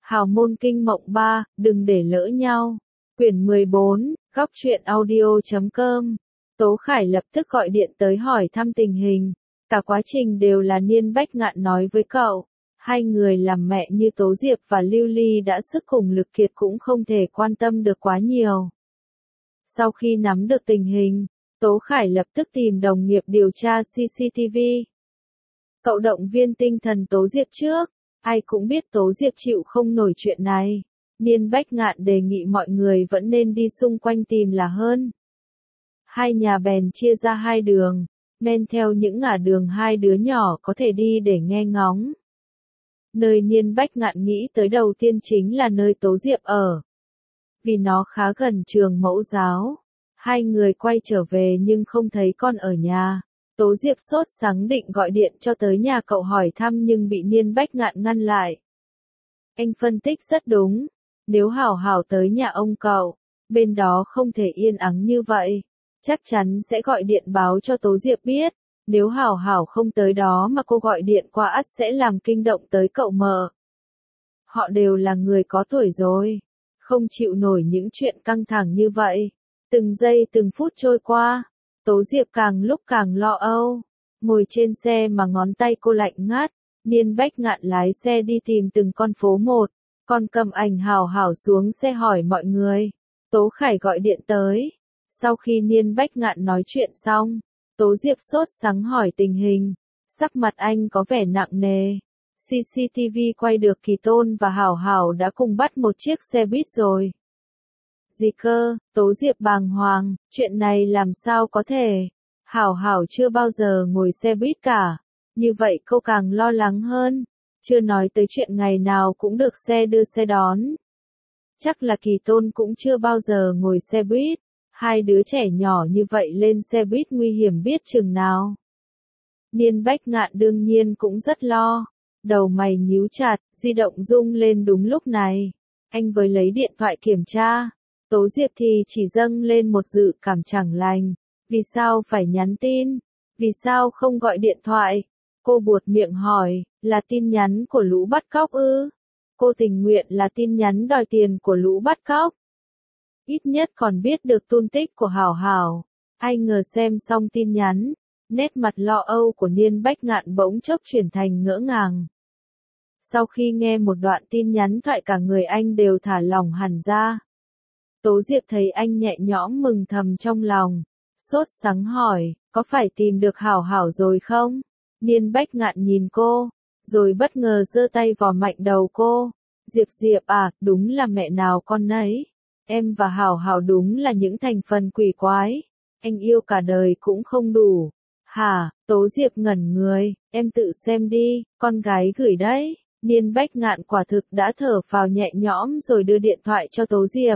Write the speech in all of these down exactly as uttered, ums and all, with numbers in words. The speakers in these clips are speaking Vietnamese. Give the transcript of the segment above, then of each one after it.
Hào môn kinh mộng ba, đừng để lỡ nhau. Quyển mười bốn, góc truyện audio chấm com. Tố Khải lập tức gọi điện tới hỏi thăm tình hình. Cả quá trình đều là Niên Bách Ngạn nói với cậu. Hai người làm mẹ như Tố Diệp và Lưu Ly đã sức cùng lực kiệt cũng không thể quan tâm được quá nhiều. Sau khi nắm được tình hình, Tố Khải lập tức tìm đồng nghiệp điều tra xê xê tê vê. Cậu động viên tinh thần Tố Diệp trước, ai cũng biết Tố Diệp chịu không nổi chuyện này. Niên Bách Ngạn đề nghị mọi người vẫn nên đi xung quanh tìm là hơn. Hai nhà bèn chia ra hai đường, men theo những ngả đường hai đứa nhỏ có thể đi để nghe ngóng. Nơi Niên Bách Ngạn nghĩ tới đầu tiên chính là nơi Tố Diệp ở. Vì nó khá gần trường mẫu giáo. Hai người quay trở về nhưng không thấy con ở nhà. Tố Diệp sốt sắng định gọi điện cho tới nhà cậu hỏi thăm nhưng bị Niên Bách Ngạn ngăn lại. Anh phân tích rất đúng. Nếu Hảo Hảo tới nhà ông cậu, bên đó không thể yên ắng như vậy. Chắc chắn sẽ gọi điện báo cho Tố Diệp biết. Nếu Hảo Hảo không tới đó mà cô gọi điện qua ắt sẽ làm kinh động tới cậu mợ. Họ đều là người có tuổi rồi. Không chịu nổi những chuyện căng thẳng như vậy. Từng giây từng phút trôi qua. Tố Diệp càng lúc càng lo âu. Ngồi trên xe mà ngón tay cô lạnh ngắt. Niên Bách Ngạn lái xe đi tìm từng con phố một. Còn cầm ảnh Hảo Hảo xuống xe hỏi mọi người. Tố Khải gọi điện tới. Sau khi Niên Bách Ngạn nói chuyện xong, Tố Diệp sốt sắng hỏi tình hình. Sắc mặt anh có vẻ nặng nề. xê xê tê vê quay được Kỳ Tôn và Hảo Hảo đã cùng bắt một chiếc xe buýt rồi. Gì cơ, Tố Diệp bàng hoàng, chuyện này làm sao có thể. Hảo Hảo chưa bao giờ ngồi xe buýt cả. Như vậy cô càng lo lắng hơn. Chưa nói tới chuyện ngày nào cũng được xe đưa xe đón. Chắc là Kỳ Tôn cũng chưa bao giờ ngồi xe buýt. Hai đứa trẻ nhỏ như vậy lên xe buýt nguy hiểm biết chừng nào. Niên Bách Ngạn đương nhiên cũng rất lo. Đầu mày nhíu chặt, di động rung lên đúng lúc này. Anh với lấy điện thoại kiểm tra. Tố Diệp thì chỉ dâng lên một dự cảm chẳng lành. Vì sao phải nhắn tin? Vì sao không gọi điện thoại? Cô buột miệng hỏi, là tin nhắn của lũ bắt cóc ư? Cô tình nguyện là tin nhắn đòi tiền của lũ bắt cóc. Ít nhất còn biết được tung tích của Hảo Hảo. Ai ngờ xem xong tin nhắn, nét mặt lo âu của Niên Bách Ngạn bỗng chốc chuyển thành ngỡ ngàng. Sau khi nghe một đoạn tin nhắn thoại cả người anh đều thả lỏng hẳn ra. Tố Diệp thấy anh nhẹ nhõm mừng thầm trong lòng. Sốt sắng hỏi, có phải tìm được Hảo Hảo rồi không? Niên Bách Ngạn nhìn cô, rồi bất ngờ giơ tay vò mạnh đầu cô. Diệp Diệp à, đúng là mẹ nào con nấy. Em và Hảo Hảo đúng là những thành phần quỷ quái. Anh yêu cả đời cũng không đủ. Hả, Tố Diệp ngẩn người, em tự xem đi, con gái gửi đấy. Niên Bách Ngạn quả thực đã thở phào nhẹ nhõm rồi đưa điện thoại cho Tố Diệp.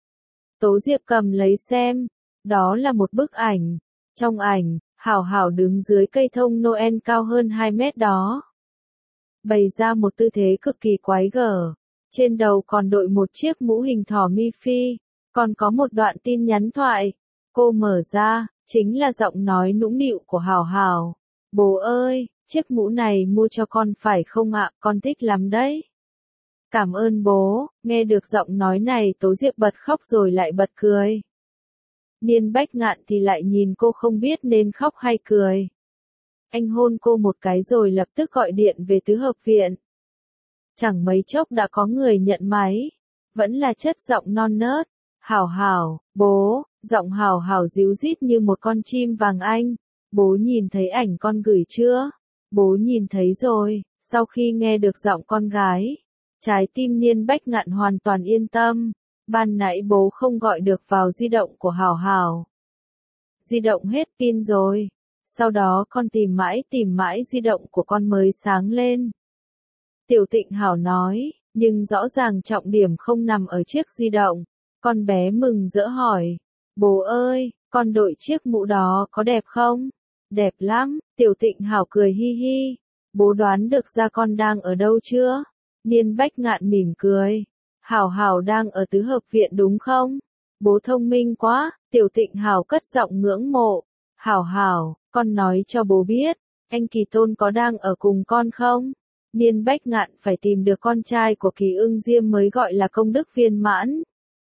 Tố Diệp cầm lấy xem. Đó là một bức ảnh. Trong ảnh, Hảo Hảo đứng dưới cây thông Noel cao hơn hai mét đó. Bày ra một tư thế cực kỳ quái gở. Trên đầu còn đội một chiếc mũ hình thỏ mi phi. Còn có một đoạn tin nhắn thoại. Cô mở ra, chính là giọng nói nũng nịu của Hảo Hảo. Bố ơi, chiếc mũ này mua cho con phải không ạ, con thích lắm đấy. Cảm ơn bố, nghe được giọng nói này Tố Diệp bật khóc rồi lại bật cười. Niên Bách Ngạn thì lại nhìn cô không biết nên khóc hay cười. Anh hôn cô một cái rồi lập tức gọi điện về tứ hợp viện. Chẳng mấy chốc đã có người nhận máy. Vẫn là chất giọng non nớt. Hảo Hảo, bố, giọng Hảo Hảo ríu rít như một con chim vàng anh. Bố nhìn thấy ảnh con gửi chưa? Bố nhìn thấy rồi. Sau khi nghe được giọng con gái, trái tim Niên Bách Ngạn hoàn toàn yên tâm. Ban nãy bố không gọi được vào di động của Hảo Hảo. Di động hết pin rồi. Sau đó con tìm mãi tìm mãi di động của con mới sáng lên. Tiểu Tịnh Hảo nói, nhưng rõ ràng trọng điểm không nằm ở chiếc di động. Con bé mừng rỡ hỏi, bố ơi, con đội chiếc mũ đó có đẹp không? Đẹp lắm, Tiểu Tịnh Hảo cười hi hi. Bố đoán được ra con đang ở đâu chưa? Niên Bách Ngạn mỉm cười. Hảo Hảo đang ở tứ hợp viện đúng không? Bố thông minh quá, Tiểu Tịnh Hảo cất giọng ngưỡng mộ. Hảo Hảo, con nói cho bố biết, anh Kỳ Tôn có đang ở cùng con không? Niên Bách Ngạn phải tìm được con trai của Kỳ Ưng Diêm mới gọi là công đức viên mãn.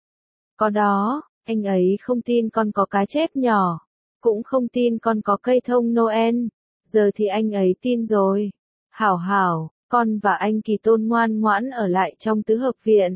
Có đó, anh ấy không tin con có cá chép nhỏ, cũng không tin con có cây thông Noel, giờ thì anh ấy tin rồi. Hảo hảo, con và anh Kỳ Tôn ngoan ngoãn ở lại trong tứ hợp viện.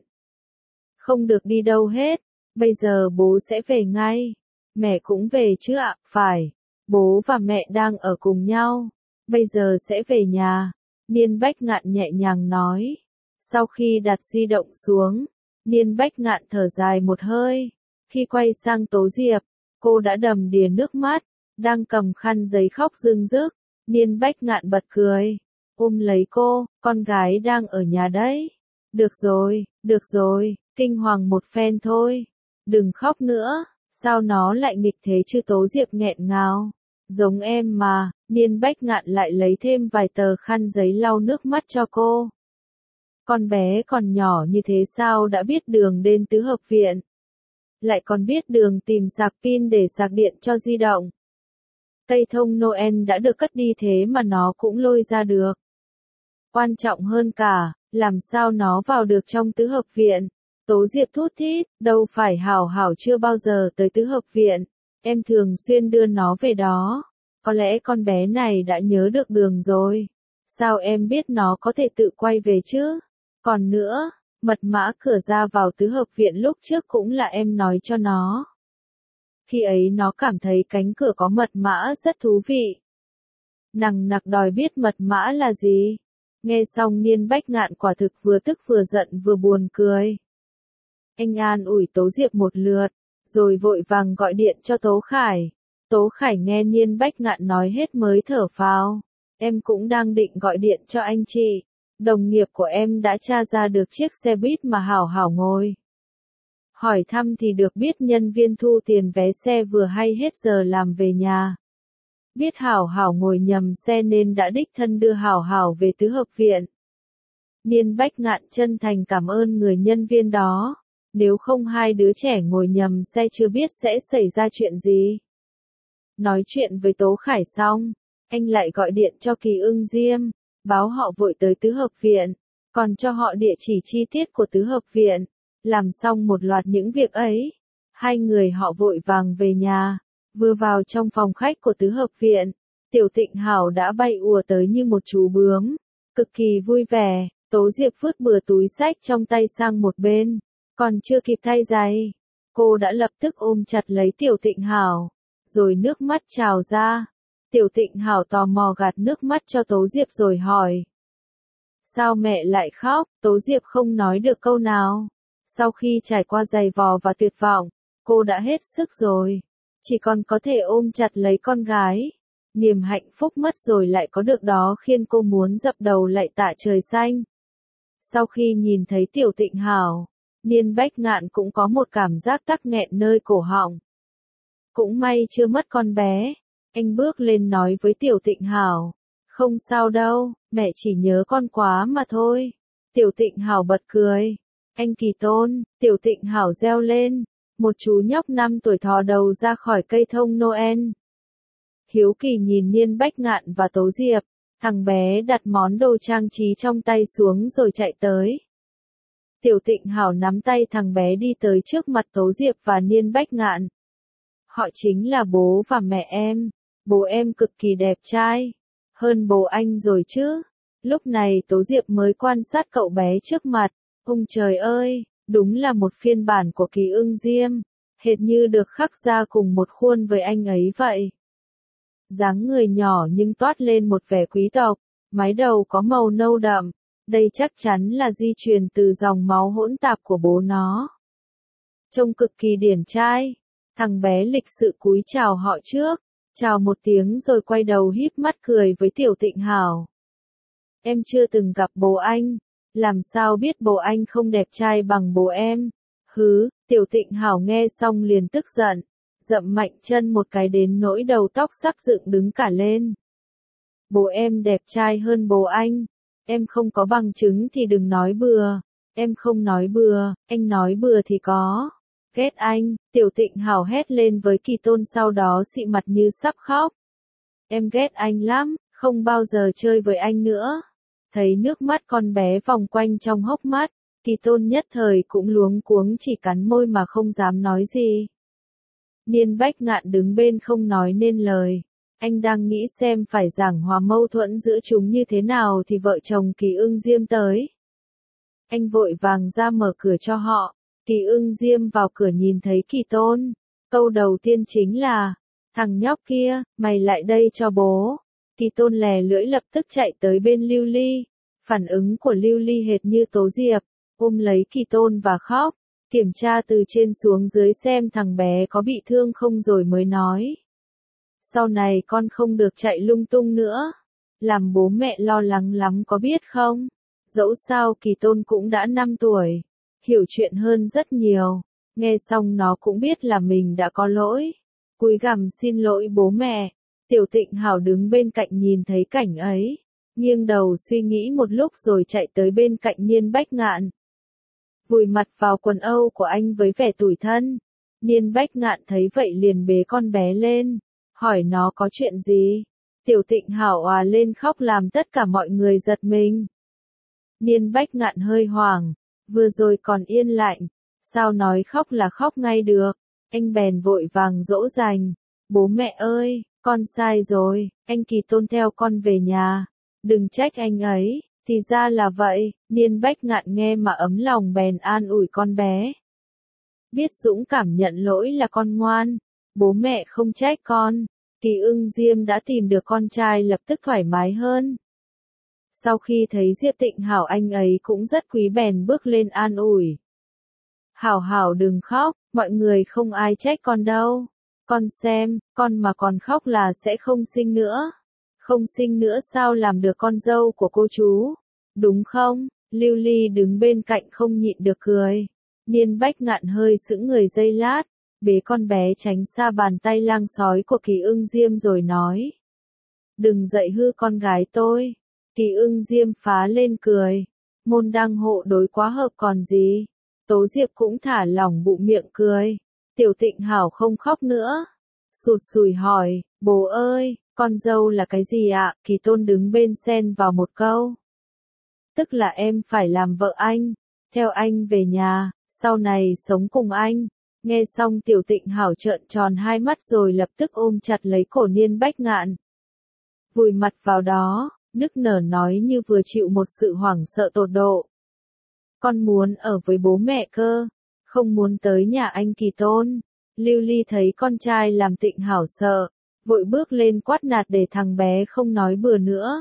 Không được đi đâu hết, bây giờ bố sẽ về ngay. Mẹ cũng về chứ ạ, phải. Bố và mẹ đang ở cùng nhau, bây giờ sẽ về nhà. Niên Bách Ngạn nhẹ nhàng nói. Sau khi đặt di động xuống, Niên Bách Ngạn thở dài một hơi. Khi quay sang Tố Diệp, cô đã đầm đìa nước mắt, đang cầm khăn giấy khóc rưng rức. Niên Bách Ngạn bật cười, ôm lấy cô, con gái đang ở nhà đấy. Được rồi, được rồi, kinh hoàng một phen thôi. Đừng khóc nữa, sao nó lại nghịch thế chứ? Tố Diệp nghẹn ngào. Giống em mà. Niên Bách Ngạn lại lấy thêm vài tờ khăn giấy lau nước mắt cho cô. Con bé còn nhỏ như thế sao đã biết đường đến tứ hợp viện? Lại còn biết đường tìm sạc pin để sạc điện cho di động. Cây thông Noel đã được cất đi thế mà nó cũng lôi ra được. Quan trọng hơn cả, làm sao nó vào được trong tứ hợp viện? Tố Diệp thút thít, đâu phải Hảo Hảo chưa bao giờ tới tứ hợp viện, em thường xuyên đưa nó về đó. Có lẽ con bé này đã nhớ được đường rồi. Sao em biết nó có thể tự quay về chứ? Còn nữa, mật mã cửa ra vào tứ hợp viện lúc trước cũng là em nói cho nó. Khi ấy nó cảm thấy cánh cửa có mật mã rất thú vị. Nằng nặc đòi biết mật mã là gì. Nghe xong Niên Bách Ngạn quả thực vừa tức vừa giận vừa buồn cười. Anh an ủi Tố Diệp một lượt, rồi vội vàng gọi điện cho Tố Khải. Tố Khải nghe Niên Bách Ngạn nói hết mới thở phào. Em cũng đang định gọi điện cho anh chị. Đồng nghiệp của em đã tra ra được chiếc xe buýt mà Hảo Hảo ngồi. Hỏi thăm thì được biết nhân viên thu tiền vé xe vừa hay hết giờ làm về nhà. Biết Hảo Hảo ngồi nhầm xe nên đã đích thân đưa Hảo Hảo về tứ hợp viện. Niên Bách Ngạn chân thành cảm ơn người nhân viên đó. Nếu không hai đứa trẻ ngồi nhầm xe chưa biết sẽ xảy ra chuyện gì. Nói chuyện với Tố Khải xong, anh lại gọi điện cho Kỳ Ưng Diêm, báo họ vội tới tứ hợp viện, còn cho họ địa chỉ chi tiết của tứ hợp viện. Làm xong một loạt những việc ấy, hai người họ vội vàng về nhà. Vừa vào trong phòng khách của tứ hợp viện, Tiểu Tịnh Hảo đã bay ùa tới như một chú bướm, cực kỳ vui vẻ. Tố Diệp vứt bừa túi xách trong tay sang một bên, còn chưa kịp thay giày, cô đã lập tức ôm chặt lấy Tiểu Tịnh Hảo, rồi nước mắt trào ra. Tiểu Tịnh Hảo tò mò gạt nước mắt cho Tố Diệp rồi hỏi. Sao mẹ lại khóc? Tố Diệp không nói được câu nào. Sau khi trải qua giày vò và tuyệt vọng, cô đã hết sức rồi. Chỉ còn có thể ôm chặt lấy con gái. Niềm hạnh phúc mất rồi lại có được đó khiến cô muốn dập đầu lạy tạ trời xanh. Sau khi nhìn thấy Tiểu Tịnh Hảo, Niên Bách Ngạn cũng có một cảm giác tắc nghẹn nơi cổ họng. Cũng may chưa mất con bé. Anh bước lên nói với Tiểu Tịnh Hảo. Không sao đâu, mẹ chỉ nhớ con quá mà thôi. Tiểu Tịnh Hảo bật cười. Anh Kỳ Tôn, Tiểu Tịnh Hảo reo lên. Một chú nhóc năm tuổi thò đầu ra khỏi cây thông Noel. Hiếu kỳ nhìn Niên Bách Ngạn và Tố Diệp. Thằng bé đặt món đồ trang trí trong tay xuống rồi chạy tới. Tiểu Tịnh Hảo nắm tay thằng bé đi tới trước mặt Tố Diệp và Niên Bách Ngạn. Họ chính là bố và mẹ em. Bố em cực kỳ đẹp trai. Hơn bố anh rồi chứ. Lúc này Tố Diệp mới quan sát cậu bé trước mặt. Ôi trời ơi, đúng là một phiên bản của Kỳ Ưng Diêm. Hệt như được khắc ra cùng một khuôn với anh ấy vậy. Dáng người nhỏ nhưng toát lên một vẻ quý tộc. Mái đầu có màu nâu đậm. Đây chắc chắn là di truyền từ dòng máu hỗn tạp của bố nó. Trông cực kỳ điển trai. Thằng bé lịch sự cúi chào họ trước. Chào một tiếng rồi quay đầu híp mắt cười với Tiểu Tịnh Hảo. Em chưa từng gặp bố anh. Làm sao biết bố anh không đẹp trai bằng bố em? Hứ, Tiểu Tịnh Hảo nghe xong liền tức giận. Dậm mạnh chân một cái đến nỗi đầu tóc sắp dựng đứng cả lên. Bố em đẹp trai hơn bố anh. Em không có bằng chứng thì đừng nói bừa. Em không nói bừa, anh nói bừa thì có. Ghét anh, Tiểu Tịnh Hảo hét lên với Kỳ Tôn sau đó xị mặt như sắp khóc. Em ghét anh lắm, không bao giờ chơi với anh nữa. Thấy nước mắt con bé vòng quanh trong hốc mắt, Kỳ Tôn nhất thời cũng luống cuống chỉ cắn môi mà không dám nói gì. Niên Bách Ngạn đứng bên không nói nên lời. Anh đang nghĩ xem phải giảng hòa mâu thuẫn giữa chúng như thế nào thì vợ chồng Kỳ Ưng Diêm tới. Anh vội vàng ra mở cửa cho họ. Kỳ Ưng Diêm vào cửa nhìn thấy Kỳ Tôn. Câu đầu tiên chính là, thằng nhóc kia, mày lại đây cho bố. Kỳ Tôn lè lưỡi lập tức chạy tới bên Lưu Ly. Phản ứng của Lưu Ly hệt như Tố Diệp, ôm lấy Kỳ Tôn và khóc. Kiểm tra từ trên xuống dưới xem thằng bé có bị thương không rồi mới nói. Sau này con không được chạy lung tung nữa. Làm bố mẹ lo lắng lắm có biết không? Dẫu sao Kỳ Tôn cũng đã năm tuổi. Hiểu chuyện hơn rất nhiều. Nghe xong nó cũng biết là mình đã có lỗi. Cúi gằm xin lỗi bố mẹ. Tiểu Tịnh Hảo đứng bên cạnh nhìn thấy cảnh ấy. Nghiêng đầu suy nghĩ một lúc rồi chạy tới bên cạnh Niên Bách Ngạn. Vùi mặt vào quần âu của anh với vẻ tủi thân. Niên Bách Ngạn thấy vậy liền bế con bé lên. Hỏi nó có chuyện gì. Tiểu Tịnh Hảo òa lên khóc làm tất cả mọi người giật mình. Niên Bách Ngạn hơi hoảng. Vừa rồi còn yên lặng. Sao nói khóc là khóc ngay được. Anh bèn vội vàng dỗ dành. Bố mẹ ơi, con sai rồi. Anh Kỳ Tôn theo con về nhà. Đừng trách anh ấy. Thì ra là vậy. Niên Bách Ngạn nghe mà ấm lòng bèn an ủi con bé. Biết dũng cảm nhận lỗi là con ngoan. Bố mẹ không trách con. Kỳ Ưng Diêm đã tìm được con trai lập tức thoải mái hơn. Sau khi thấy Diệp Tịnh Hảo anh ấy cũng rất quý bèn bước lên an ủi. Hảo Hảo đừng khóc, mọi người không ai trách con đâu. Con xem, con mà còn khóc là sẽ không sinh nữa. Không sinh nữa sao làm được con dâu của cô chú? Đúng không? Lưu Ly đứng bên cạnh không nhịn được cười. Niên Bách Ngạn hơi sững người giây lát, bế con bé tránh xa bàn tay lang sói của Kỳ Ưng Diêm rồi nói. Đừng dạy hư con gái tôi. Kỳ Ưng Diêm phá lên cười. Môn đăng hộ đối quá hợp còn gì. Tố Diệp cũng thả lỏng bụng miệng cười. Tiểu Tịnh Hảo không khóc nữa. Sụt sùi hỏi, bố ơi, con dâu là cái gì ạ? Kỳ Tôn đứng bên xen vào một câu. Tức là em phải làm vợ anh, theo anh về nhà, sau này sống cùng anh. Nghe xong Tiểu Tịnh Hảo trợn tròn hai mắt rồi lập tức ôm chặt lấy cổ Niên Bách Ngạn. Vùi mặt vào đó, nức nở nói như vừa chịu một sự hoảng sợ tột độ. Con muốn ở với bố mẹ cơ, không muốn tới nhà anh Kỳ Tôn. Lưu Ly thấy con trai làm Tịnh Hảo sợ, vội bước lên quát nạt để thằng bé không nói bừa nữa.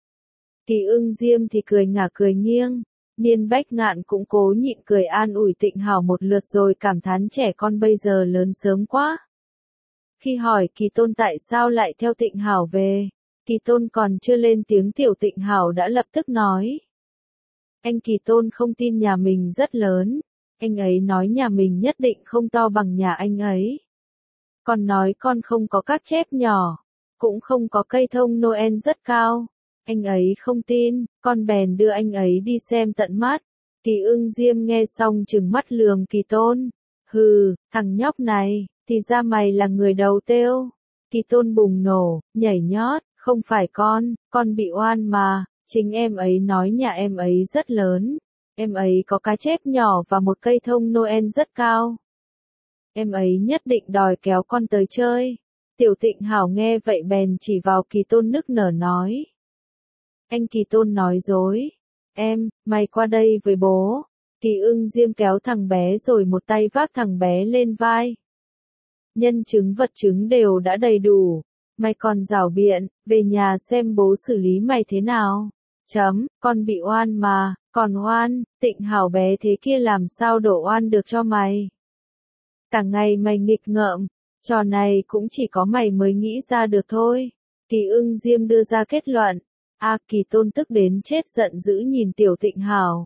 Kỳ Ưng Diêm thì cười ngả cười nghiêng. Niên Bách Ngạn cũng cố nhịn cười an ủi Tịnh Hảo một lượt rồi cảm thán trẻ con bây giờ lớn sớm quá. Khi hỏi Kỳ Tôn tại sao lại theo Tịnh Hảo về, Kỳ Tôn còn chưa lên tiếng Tiểu Tịnh Hảo đã lập tức nói. Anh Kỳ Tôn không tin nhà mình rất lớn. Anh ấy nói nhà mình nhất định không to bằng nhà anh ấy. Còn nói con không có các chép nhỏ, cũng không có cây thông Noel rất cao. Anh ấy không tin, con bèn đưa anh ấy đi xem tận mắt. Kỳ Ưng Diêm nghe xong trừng mắt lườm Kỳ Tôn. Hừ, thằng nhóc này, thì ra mày là người đầu têu. Kỳ Tôn bùng nổ, nhảy nhót, không phải con, con bị oan mà. Chính em ấy nói nhà em ấy rất lớn. Em ấy có cá chép nhỏ và một cây thông Noel rất cao. Em ấy nhất định đòi kéo con tới chơi. Tiểu Tịnh Hảo nghe vậy bèn chỉ vào Kỳ Tôn nức nở nói. Anh Kỳ Tôn nói dối. Em, mày qua đây với bố. Kỳ Ưng Diêm kéo thằng bé rồi một tay vác thằng bé lên vai. Nhân chứng vật chứng đều đã đầy đủ. Mày còn giảo biện, về nhà xem bố xử lý mày thế nào. Chấm, con bị oan mà, còn oan, Tịnh Hảo bé thế kia làm sao đổ oan được cho mày. Cả ngày mày nghịch ngợm, trò này cũng chỉ có mày mới nghĩ ra được thôi. Kỳ Ưng Diêm đưa ra kết luận. A Kỳ Tôn tức đến chết giận dữ nhìn Tiểu Tịnh Hảo.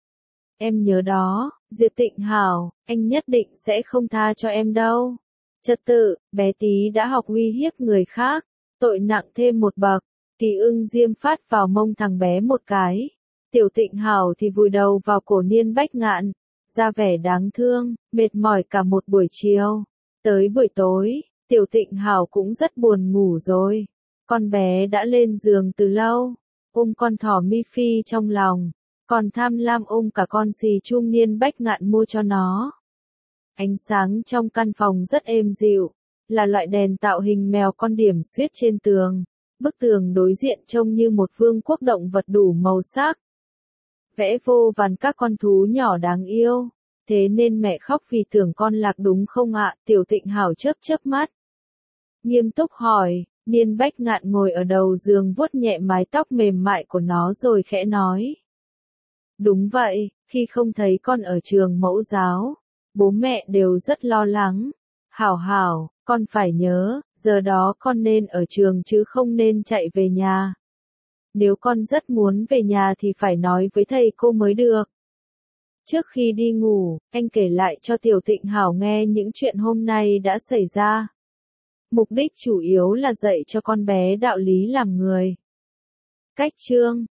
Em nhớ đó, Diệp Tịnh Hảo, anh nhất định sẽ không tha cho em đâu. Trật tự, bé tí đã học uy hiếp người khác, tội nặng thêm một bậc. Kỳ Ưng Diêm phát vào mông thằng bé một cái. Tiểu Tịnh Hảo thì vùi đầu vào cổ Niên Bách Ngạn, ra vẻ đáng thương, mệt mỏi cả một buổi chiều. Tới buổi tối, Tiểu Tịnh Hảo cũng rất buồn ngủ rồi. Con bé đã lên giường từ lâu. ôm con thỏ mi phi trong lòng, còn tham lam ôm cả con xì chum Niên Bách Ngạn mua cho nó. Ánh sáng trong căn phòng rất êm dịu, là loại đèn tạo hình mèo con điểm xuyết trên tường. Bức tường đối diện trông như một vương quốc động vật đủ màu sắc. Vẽ vô vàn các con thú nhỏ đáng yêu. Thế nên mẹ khóc vì tưởng con lạc đúng không ạ? Tiểu Tịnh Hảo chớp chớp mắt. Nghiêm túc hỏi, Niên Bách Ngạn ngồi ở đầu giường vuốt nhẹ mái tóc mềm mại của nó rồi khẽ nói. Đúng vậy, khi không thấy con ở trường mẫu giáo, bố mẹ đều rất lo lắng. Hảo hảo, con phải nhớ, giờ đó con nên ở trường chứ không nên chạy về nhà. Nếu con rất muốn về nhà thì phải nói với thầy cô mới được. Trước khi đi ngủ, anh kể lại cho Tiểu Tịnh Hảo nghe những chuyện hôm nay đã xảy ra. Mục đích chủ yếu là dạy cho con bé đạo lý làm người. Cách chương